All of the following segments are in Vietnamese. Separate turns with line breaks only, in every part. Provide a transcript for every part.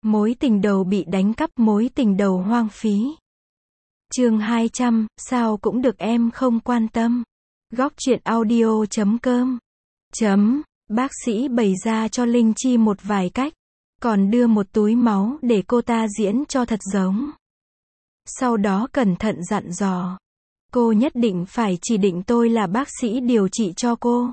Mối tình đầu bị đánh cắp, mối tình đầu hoang phí. Chương 200, sao cũng được em không quan tâm. Góc truyện audio.com. Bác sĩ bày ra cho Linh Chi một vài cách, còn đưa một túi máu để cô ta diễn cho thật giống. Sau đó cẩn thận dặn dò. Cô nhất định phải chỉ định tôi là bác sĩ điều trị cho cô.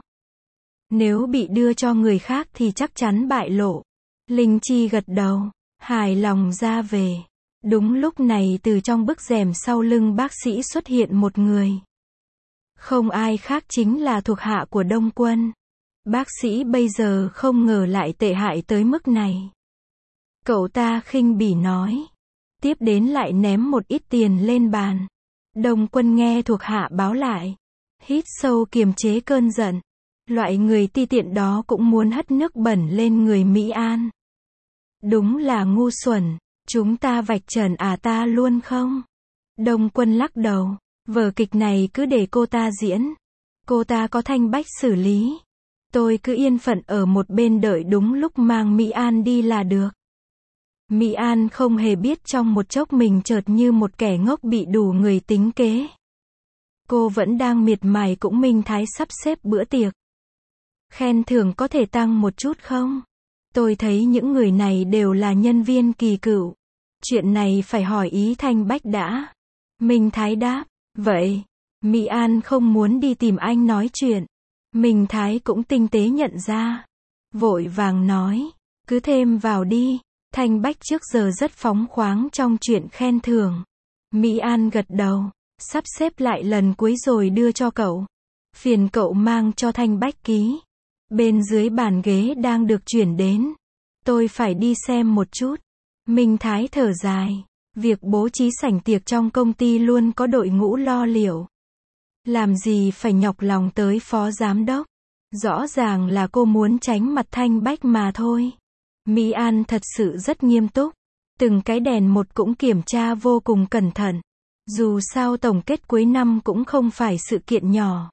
Nếu bị đưa cho người khác thì chắc chắn bại lộ. Linh Chi gật đầu, hài lòng ra về. Đúng lúc này từ trong bức rèm sau lưng bác sĩ xuất hiện một người. Không ai khác chính là thuộc hạ của Đông Quân. Bác sĩ bây giờ không ngờ lại tệ hại tới mức này. Cậu ta khinh bỉ nói. Tiếp đến lại ném một ít tiền lên bàn. Đông Quân nghe thuộc hạ báo lại. Hít sâu kiềm chế cơn giận. Loại người ti tiện đó cũng muốn hất nước bẩn lên người Mỹ An. Đúng là ngu xuẩn. Chúng ta vạch trần ta luôn không? Đông Quân lắc đầu. Vở kịch này cứ để cô ta diễn. Cô ta có Thanh Bách xử lý. Tôi cứ yên phận ở một bên đợi đúng lúc mang Mỹ An đi là được. Mỹ An không hề biết trong một chốc mình chợt như một kẻ ngốc bị đủ người tính kế. Cô vẫn đang miệt mài cũng minh thái sắp xếp bữa tiệc. Khen thưởng có thể tăng một chút không? Tôi thấy những người này đều là nhân viên kỳ cựu. Chuyện này phải hỏi ý Thanh Bách đã. Minh Thái đáp. Vậy, Mỹ An không muốn đi tìm anh nói chuyện. Minh Thái cũng tinh tế nhận ra. Vội vàng nói. Cứ thêm vào đi. Thanh Bách trước giờ rất phóng khoáng trong chuyện khen thưởng. Mỹ An gật đầu. Sắp xếp lại lần cuối rồi đưa cho cậu. Phiền cậu mang cho Thanh Bách ký. Bên dưới bàn ghế đang được chuyển đến. Tôi phải đi xem một chút. Minh Thái thở dài. Việc bố trí sảnh tiệc trong công ty luôn có đội ngũ lo liệu. Làm gì phải nhọc lòng tới phó giám đốc. Rõ ràng là cô muốn tránh mặt Thanh Bách mà thôi. Mỹ An thật sự rất nghiêm túc. Từng cái đèn một cũng kiểm tra vô cùng cẩn thận. Dù sao tổng kết cuối năm cũng không phải sự kiện nhỏ.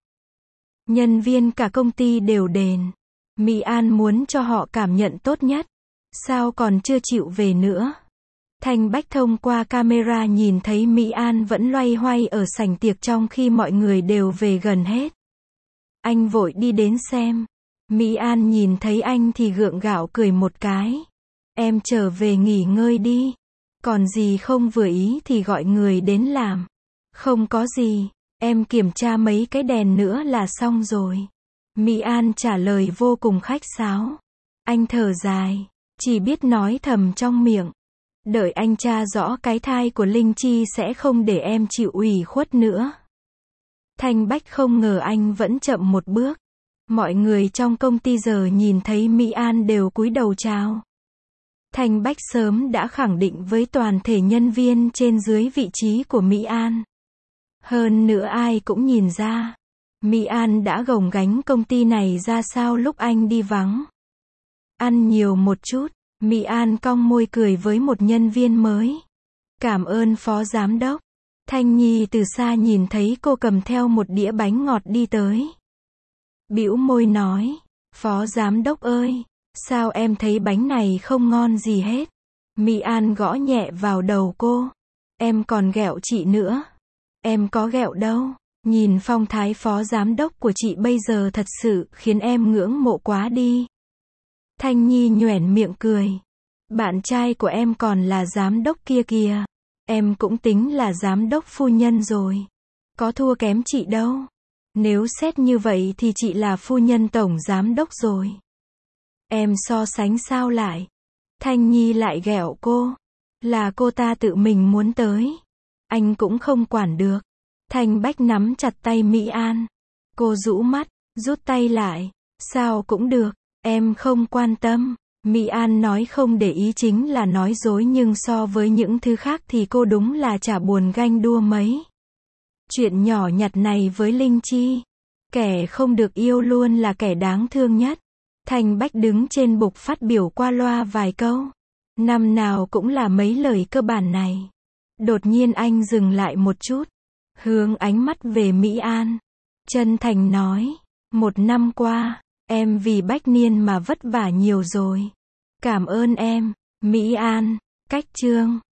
Nhân viên cả công ty đều đền. Mỹ An muốn cho họ cảm nhận tốt nhất. Sao còn chưa chịu về nữa? Thanh Bách thông qua camera nhìn thấy Mỹ An vẫn loay hoay ở sảnh tiệc trong khi mọi người đều về gần hết. Anh vội đi đến xem. Mỹ An nhìn thấy anh thì gượng gạo cười một cái. Em trở về nghỉ ngơi đi. Còn gì không vừa ý thì gọi người đến làm. Không có gì, em kiểm tra mấy cái đèn nữa là xong rồi. Mỹ An trả lời vô cùng khách sáo. Anh thở dài, chỉ biết nói thầm trong miệng. Đợi anh tra rõ cái thai của Linh Chi sẽ không để em chịu ủy khuất nữa. Thanh Bách không ngờ anh vẫn chậm một bước. Mọi người trong công ty giờ nhìn thấy Mỹ An đều cúi đầu chào. Thanh Bách sớm đã khẳng định với toàn thể nhân viên trên dưới vị trí của Mỹ An. Hơn nữa ai cũng nhìn ra. Mỹ An đã gồng gánh công ty này ra sao lúc anh đi vắng. Ăn nhiều một chút. Mỹ An cong môi cười với một nhân viên mới. Cảm ơn phó giám đốc. Thanh Nhi từ xa nhìn thấy cô cầm theo một đĩa bánh ngọt đi tới. Bĩu môi nói. Phó giám đốc ơi, sao em thấy bánh này không ngon gì hết? Mỹ An gõ nhẹ vào đầu cô. Em còn ghẹo chị nữa. Em có ghẹo đâu. Nhìn phong thái phó giám đốc của chị bây giờ thật sự khiến em ngưỡng mộ quá đi. Thanh Nhi nhoẻn miệng cười. Bạn trai của em còn là giám đốc kia kìa. Em cũng tính là giám đốc phu nhân rồi. Có thua kém chị đâu. Nếu xét như vậy thì chị là phu nhân tổng giám đốc rồi. Em so sánh sao lại? Thanh Nhi lại ghẹo cô. Là cô ta tự mình muốn tới. Anh cũng không quản được. Thanh Bách nắm chặt tay Mỹ An. Cô rũ mắt, rút tay lại. Sao cũng được, em không quan tâm. Mỹ An nói không để ý chính là nói dối nhưng so với những thứ khác thì cô đúng là chả buồn ganh đua mấy. Chuyện nhỏ nhặt này với Linh Chi. Kẻ không được yêu luôn là kẻ đáng thương nhất. Thanh Bách đứng trên bục phát biểu qua loa vài câu. Năm nào cũng là mấy lời cơ bản này. Đột nhiên anh dừng lại một chút. Hướng ánh mắt về Mỹ An. Chân thành nói. Một năm qua, em vì Bách Niên mà vất vả nhiều rồi. Cảm ơn em. Mỹ An, cách chương